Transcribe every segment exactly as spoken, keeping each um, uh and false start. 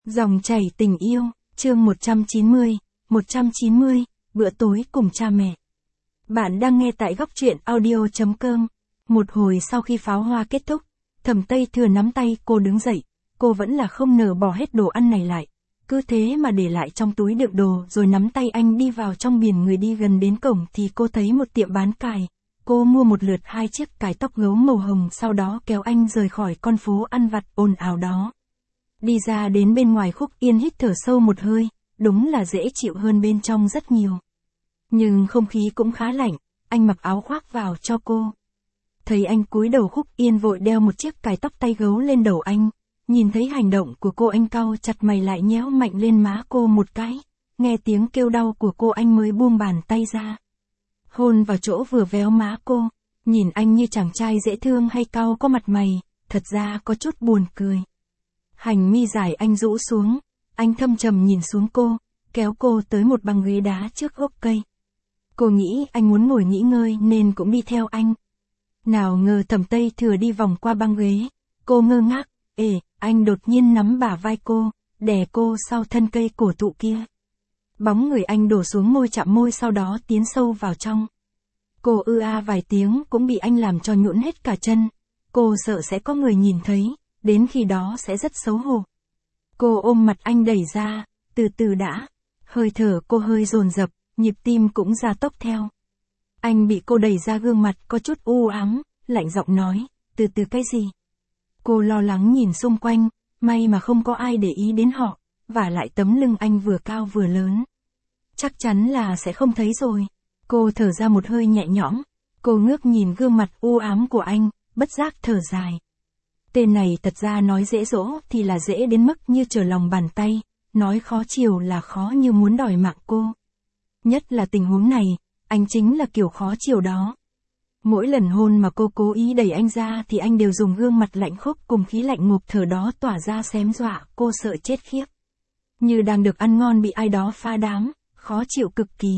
Dòng chảy tình yêu, chương một trăm chín mươi, một trăm chín mươi, bữa tối cùng cha mẹ. Bạn đang nghe tại góc truyện audio chấm com. Một hồi sau khi pháo hoa kết thúc, Thẩm Tây Thừa nắm tay cô đứng dậy, cô vẫn là không nỡ bỏ hết đồ ăn này lại. Cứ thế mà để lại trong túi đựng đồ rồi nắm tay anh đi vào trong biển người. Đi gần đến cổng thì cô thấy một tiệm bán cài. Cô mua một lượt hai chiếc cài tóc gấu màu hồng, sau đó kéo anh rời khỏi con phố ăn vặt ồn ào đó. Đi ra đến bên ngoài, Khúc Yên hít thở sâu một hơi, đúng là dễ chịu hơn bên trong rất nhiều. Nhưng không khí cũng khá lạnh, anh mặc áo khoác vào cho cô. Thấy anh cúi đầu, Khúc Yên vội đeo một chiếc cài tóc tay gấu lên đầu anh. Nhìn thấy hành động của cô, anh cau chặt mày lại nhéo mạnh lên má cô một cái. Nghe tiếng kêu đau của cô, anh mới buông bàn tay ra. Hôn vào chỗ vừa véo má cô, nhìn anh như chàng trai dễ thương hay cau có mặt mày, thật ra có chút buồn cười. Hành mi dài anh rũ xuống, anh thâm trầm nhìn xuống cô, kéo cô tới một băng ghế đá trước gốc cây. Cô nghĩ anh muốn ngồi nghỉ ngơi nên cũng đi theo anh. Nào ngờ Thẩm Tây Thừa đi vòng qua băng ghế, cô ngơ ngác, ê, anh đột nhiên nắm bả vai cô, đè cô sau thân cây cổ thụ kia. Bóng người anh đổ xuống môi, chạm môi, sau đó tiến sâu vào trong. Cô ư a vài tiếng cũng bị anh làm cho nhũn hết cả chân. Cô sợ sẽ có người nhìn thấy, đến khi đó sẽ rất xấu hổ. Cô ôm mặt anh đẩy ra, từ từ đã. Hơi thở cô hơi dồn dập, nhịp tim cũng gia tốc theo. Anh bị cô đẩy ra, gương mặt có chút u ám, lạnh giọng nói, từ từ cái gì? Cô lo lắng nhìn xung quanh, may mà không có ai để ý đến họ, và lại tấm lưng anh vừa cao vừa lớn. Chắc chắn là sẽ không thấy rồi. Cô thở ra một hơi nhẹ nhõm, cô ngước nhìn gương mặt u ám của anh, bất giác thở dài. Tên này thật ra nói dễ dỗ thì là dễ đến mức như trở lòng bàn tay, nói khó chiều là khó như muốn đòi mạng cô. Nhất là tình huống này, anh chính là kiểu khó chiều đó. Mỗi lần hôn mà cô cố ý đẩy anh ra thì anh đều dùng gương mặt lạnh khốc cùng khí lạnh ngộp thở đó tỏa ra xém dọa cô sợ chết khiếp. Như đang được ăn ngon bị ai đó phá đám, khó chịu cực kỳ.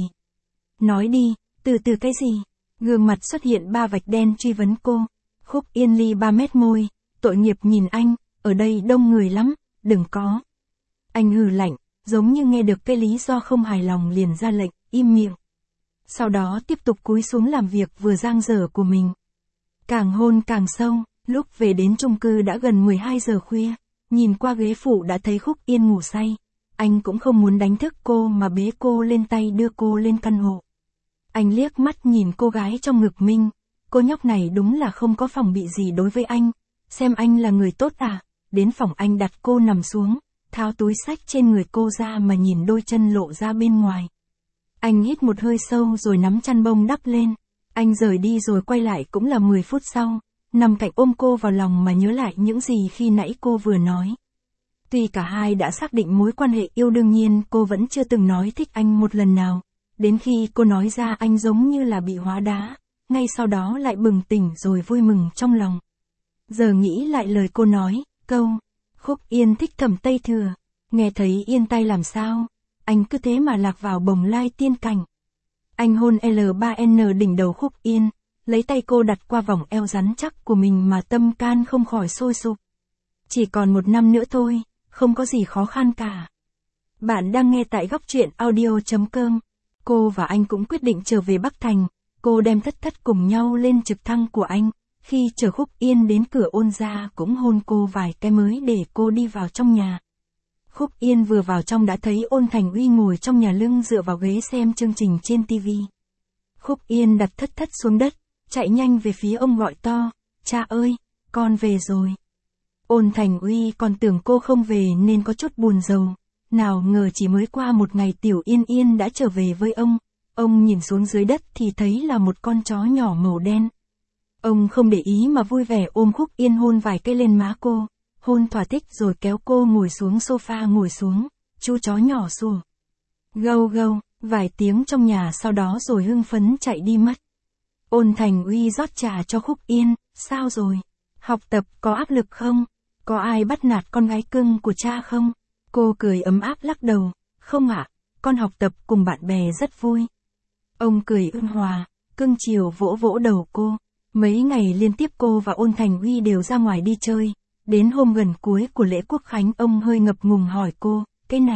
Nói đi, từ từ cái gì? Gương mặt xuất hiện ba vạch đen truy vấn cô. Khúc Yên ly ba mét môi, tội nghiệp nhìn anh, ở đây đông người lắm, đừng có. Anh hừ lạnh, giống như nghe được cái lý do không hài lòng liền ra lệnh, im miệng. Sau đó tiếp tục cúi xuống làm việc vừa dang dở của mình. Càng hôn càng sâu, lúc về đến chung cư đã gần mười hai giờ khuya, nhìn qua ghế phụ đã thấy Khúc Yên ngủ say. Anh cũng không muốn đánh thức cô mà bế cô lên tay đưa cô lên căn hộ. Anh liếc mắt nhìn cô gái trong ngực mình, cô nhóc này đúng là không có phòng bị gì đối với anh. Xem anh là người tốt à? Đến phòng anh đặt cô nằm xuống, tháo túi xách trên người cô ra mà nhìn đôi chân lộ ra bên ngoài. Anh hít một hơi sâu rồi nắm chăn bông đắp lên. Anh rời đi rồi quay lại cũng là mười phút sau, nằm cạnh ôm cô vào lòng mà nhớ lại những gì khi nãy cô vừa nói. Tuy cả hai đã xác định mối quan hệ yêu, đương nhiên cô vẫn chưa từng nói thích anh một lần nào. Đến khi cô nói ra, anh giống như là bị hóa đá, ngay sau đó lại bừng tỉnh rồi vui mừng trong lòng. Giờ nghĩ lại lời cô nói, câu, Khúc Yên thích Thẩm Tây Thừa, nghe thấy yên tay làm sao, anh cứ thế mà lạc vào bồng lai tiên cảnh. Anh hôn L ba N đỉnh đầu Khúc Yên, lấy tay cô đặt qua vòng eo rắn chắc của mình mà tâm can không khỏi sôi sục. Chỉ còn một năm nữa thôi, không có gì khó khăn cả. Bạn đang nghe tại góc truyện audio chấm com. Cô và anh cũng quyết định trở về Bắc Thành, cô đem Thất Thất cùng nhau lên trực thăng của anh. Khi chờ Khúc Yên đến cửa, Ôn Gia cũng hôn cô vài cái mới để cô đi vào trong nhà. Khúc Yên vừa vào trong đã thấy Ôn Thành Uy ngồi trong nhà lưng dựa vào ghế xem chương trình trên tivi. Khúc Yên đặt Thất Thất xuống đất, chạy nhanh về phía ông gọi to, cha ơi, con về rồi. Ôn Thành Uy còn tưởng cô không về nên có chút buồn rầu, nào ngờ chỉ mới qua một ngày Tiểu Yên Yên đã trở về với ông. Ông nhìn xuống dưới đất thì thấy là một con chó nhỏ màu đen. Ông không để ý mà vui vẻ ôm Khúc Yên hôn vài cái lên má cô, hôn thỏa thích rồi kéo cô ngồi xuống sofa ngồi xuống, chú chó nhỏ sủa. Gâu gâu, vài tiếng trong nhà sau đó rồi hưng phấn chạy đi mất. Ôn Thành Uy rót trà cho Khúc Yên, sao rồi? Học tập có áp lực không? Có ai bắt nạt con gái cưng của cha không? Cô cười ấm áp lắc đầu, không ạ, con học tập cùng bạn bè rất vui. Ông cười ôn hòa, cưng chiều vỗ vỗ đầu cô. Mấy ngày liên tiếp cô và Ôn Thành Uy đều ra ngoài đi chơi, Đến hôm gần cuối của lễ Quốc Khánh ông hơi ngập ngùng hỏi cô, cái này.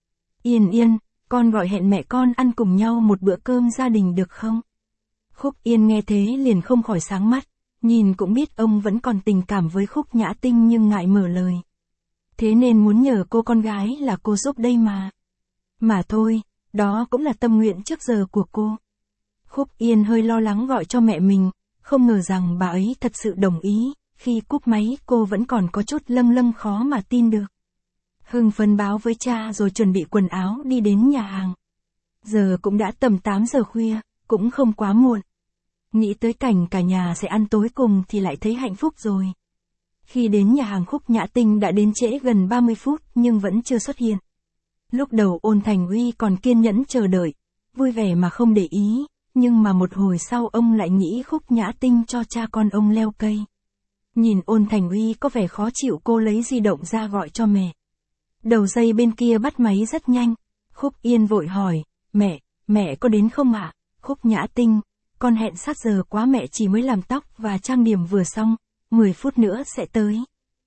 Yên Yên, con gọi hẹn mẹ con ăn cùng nhau một bữa cơm gia đình được không? Khúc Yên nghe thế liền không khỏi sáng mắt, nhìn cũng biết ông vẫn còn tình cảm với Khúc Nhã Tinh nhưng ngại mở lời. Thế nên muốn nhờ cô con gái là cô giúp đây mà. Mà thôi, đó cũng là tâm nguyện trước giờ của cô. Khúc Yên hơi lo lắng gọi cho mẹ mình, không ngờ rằng bà ấy thật sự đồng ý, khi cúp máy cô vẫn còn có chút lâng lâng khó mà tin được. Hưng phấn báo với cha rồi chuẩn bị quần áo đi đến nhà hàng. Giờ cũng đã tầm tám giờ khuya, cũng không quá muộn. Nghĩ tới cảnh cả nhà sẽ ăn tối cùng thì lại thấy hạnh phúc rồi. Khi đến nhà hàng Khúc Nhã Tinh đã đến trễ gần ba mươi phút nhưng vẫn chưa xuất hiện. Lúc đầu Ôn Thành Uy còn kiên nhẫn chờ đợi, vui vẻ mà không để ý, nhưng mà một hồi sau ông lại nghĩ Khúc Nhã Tinh cho cha con ông leo cây. Nhìn Ôn Thành Uy có vẻ khó chịu cô lấy di động ra gọi cho mẹ. Đầu dây bên kia bắt máy rất nhanh, Khúc Yên vội hỏi, mẹ, mẹ có đến không ạ? Khúc Nhã Tinh, con hẹn sát giờ quá mẹ chỉ mới làm tóc và trang điểm vừa xong, mười phút nữa sẽ tới.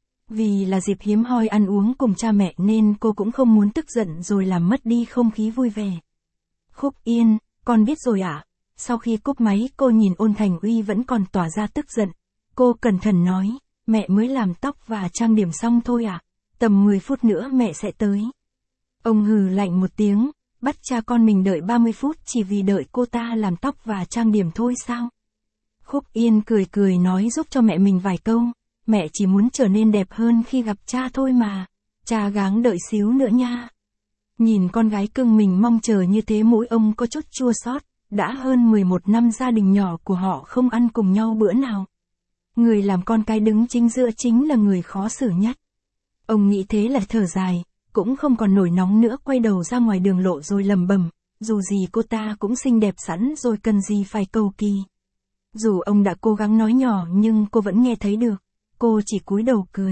Vì là dịp hiếm hoi ăn uống cùng cha mẹ nên cô cũng không muốn tức giận rồi làm mất đi không khí vui vẻ. Khúc Yên, con biết rồi ạ. À? Sau khi cúp máy cô nhìn Ôn Thành Uy vẫn còn tỏa ra tức giận. Cô cẩn thận nói, mẹ mới làm tóc và trang điểm xong thôi ạ. À? Tầm mười phút nữa mẹ sẽ tới. Ông hừ lạnh một tiếng, bắt cha con mình đợi ba mươi phút chỉ vì đợi cô ta làm tóc và trang điểm thôi sao? Khúc Yên cười cười nói giúp cho mẹ mình vài câu, mẹ chỉ muốn trở nên đẹp hơn khi gặp cha thôi mà, cha gắng đợi xíu nữa nha. Nhìn con gái cưng mình mong chờ như thế mỗi ông có chút chua xót, đã hơn mười một năm gia đình nhỏ của họ không ăn cùng nhau bữa nào. Người làm con cái đứng chính giữa chính là người khó xử nhất. Ông nghĩ thế là thở dài, cũng không còn nổi nóng nữa quay đầu ra ngoài đường lộ rồi lầm bầm, dù gì cô ta cũng xinh đẹp sẵn rồi cần gì phải cầu kỳ. Dù ông đã cố gắng nói nhỏ nhưng cô vẫn nghe thấy được, cô chỉ cúi đầu cười.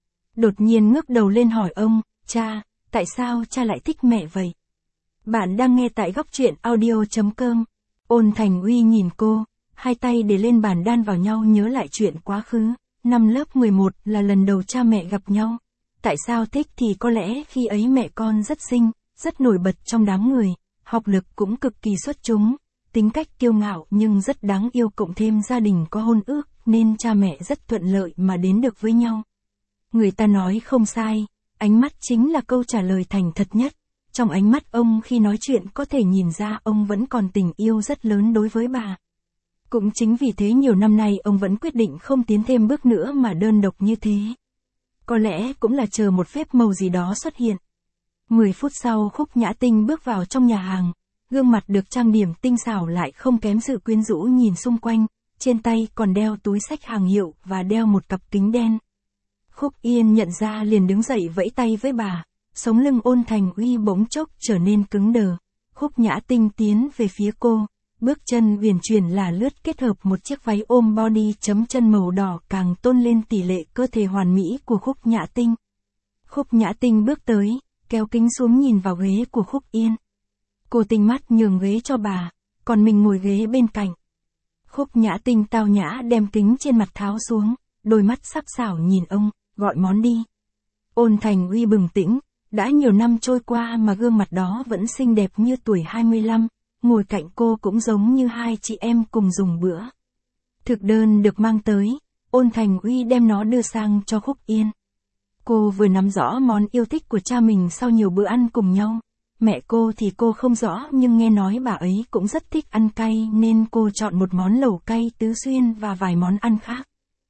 Đột nhiên ngước đầu lên hỏi ông, cha, tại sao cha lại thích mẹ vậy? Bạn đang nghe tại góc truyện audio chấm com. Ôn Thành Uy nhìn cô, hai tay để lên bàn đan vào nhau nhớ lại chuyện quá khứ. Năm lớp mười một là lần đầu cha mẹ gặp nhau. Tại sao thích thì có lẽ khi ấy mẹ con rất xinh, rất nổi bật trong đám người, học lực cũng cực kỳ xuất chúng, tính cách kiêu ngạo nhưng rất đáng yêu cộng thêm gia đình có hôn ước nên cha mẹ rất thuận lợi mà đến được với nhau. Người ta nói không sai, ánh mắt chính là câu trả lời thành thật nhất. Trong ánh mắt ông khi nói chuyện có thể nhìn ra ông vẫn còn tình yêu rất lớn đối với bà. Cũng chính vì thế nhiều năm nay ông vẫn quyết định không tiến thêm bước nữa mà đơn độc như thế. Có lẽ cũng là chờ một phép màu gì đó xuất hiện. Mười phút sau Khúc Nhã Tinh bước vào trong nhà hàng, gương mặt được trang điểm tinh xảo lại không kém sự quyến rũ nhìn xung quanh, trên tay còn đeo túi xách hàng hiệu và đeo một cặp kính đen. Khúc Yên nhận ra liền đứng dậy vẫy tay với bà, sống lưng Ôn Thành Uy bỗng chốc trở nên cứng đờ. Khúc Nhã Tinh tiến về phía cô, bước chân uyển chuyển là lướt kết hợp một chiếc váy ôm body chấm chân màu đỏ càng tôn lên tỷ lệ cơ thể hoàn mỹ của Khúc Nhã Tinh. Khúc Nhã Tinh bước tới, kéo kính xuống nhìn vào ghế của Khúc Yên. Cô tinh mắt nhường ghế cho bà, còn mình ngồi ghế bên cạnh. Khúc Nhã Tinh tao nhã đem kính trên mặt tháo xuống, đôi mắt sắc sảo nhìn ông, gọi món đi. Ôn Thành Uy bừng tỉnh, đã nhiều năm trôi qua mà gương mặt đó vẫn xinh đẹp như tuổi hai mươi lăm, ngồi cạnh cô cũng giống như hai chị em cùng dùng bữa. Thực đơn được mang tới, Ôn Thành Uy đem nó đưa sang cho Khúc Yên. Cô vừa nắm rõ món yêu thích của cha mình sau nhiều bữa ăn cùng nhau. Mẹ cô thì cô không rõ nhưng nghe nói bà ấy cũng rất thích ăn cay nên cô chọn một món lẩu cay tứ xuyên và vài món ăn khác.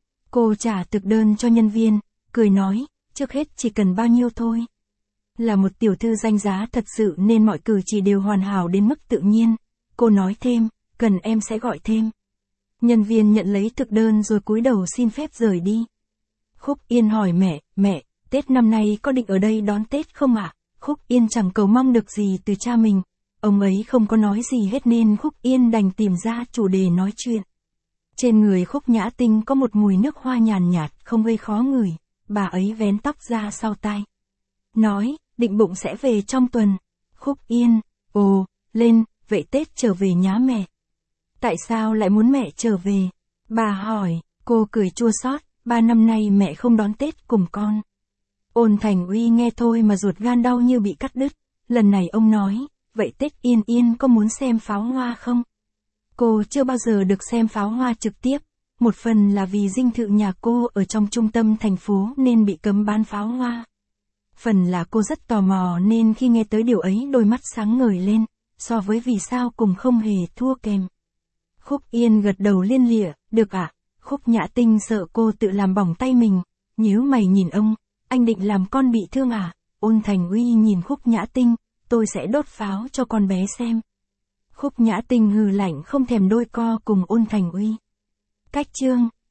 Cô trả thực đơn cho nhân viên, cười nói, trước hết chỉ cần bao nhiêu thôi. Là một tiểu thư danh giá thật sự nên mọi cử chỉ đều hoàn hảo đến mức tự nhiên. Cô nói thêm, cần em sẽ gọi thêm. Nhân viên nhận lấy thực đơn rồi cúi đầu xin phép rời đi. Khúc Yên hỏi mẹ, mẹ, Tết năm nay có định ở đây đón Tết không ạ? À? Khúc Yên chẳng cầu mong được gì từ cha mình. Ông ấy không có nói gì hết nên Khúc Yên đành tìm ra chủ đề nói chuyện. Trên người Khúc Nhã Tinh có một mùi nước hoa nhàn nhạt không gây khó ngửi. Bà ấy vén tóc ra sau tai. Nói, định bụng sẽ về trong tuần. Khúc Yên, ồ, lên, vậy Tết trở về nhá mẹ. Tại sao lại muốn mẹ trở về? Bà hỏi, cô cười chua xót, ba năm nay mẹ không đón Tết cùng con. Ôn Thành Uy nghe thôi mà ruột gan đau như bị cắt đứt, lần này ông nói, vậy Tết Yên Yên có muốn xem pháo hoa không? Cô chưa bao giờ được xem pháo hoa trực tiếp, một phần là vì dinh thự nhà cô ở trong trung tâm thành phố nên bị cấm bán pháo hoa. Phần là cô rất tò mò nên khi nghe tới điều ấy đôi mắt sáng ngời lên, so với vì sao cùng không hề thua kém. Khúc Yên gật đầu liên lịa, được ạ. Khúc Nhã Tinh sợ cô tự làm bỏng tay mình, nhíu mày nhìn ông, anh định làm con bị thương à? Ôn Thành Uy nhìn Khúc Nhã Tinh, tôi sẽ đốt pháo cho con bé xem. Khúc Nhã Tinh hừ lạnh không thèm đôi co cùng Ôn Thành Uy. Cách chương